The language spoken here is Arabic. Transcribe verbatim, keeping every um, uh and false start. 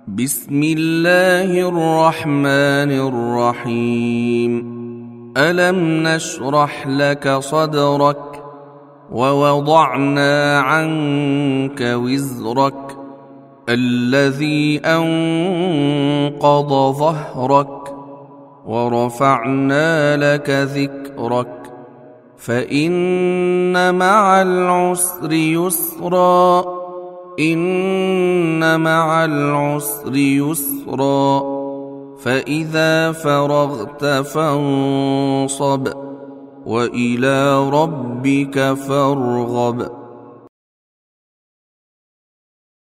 بسم الله الرحمن الرحيم. ألم نشرح لك صدرك ووضعنا عنك وزرك الذي أنقض ظهرك ورفعنا لك ذكرك فإن مع العسر يسرا إن مع العسر يسرا فإذا فرغت فانصب وإلى ربك فارغب.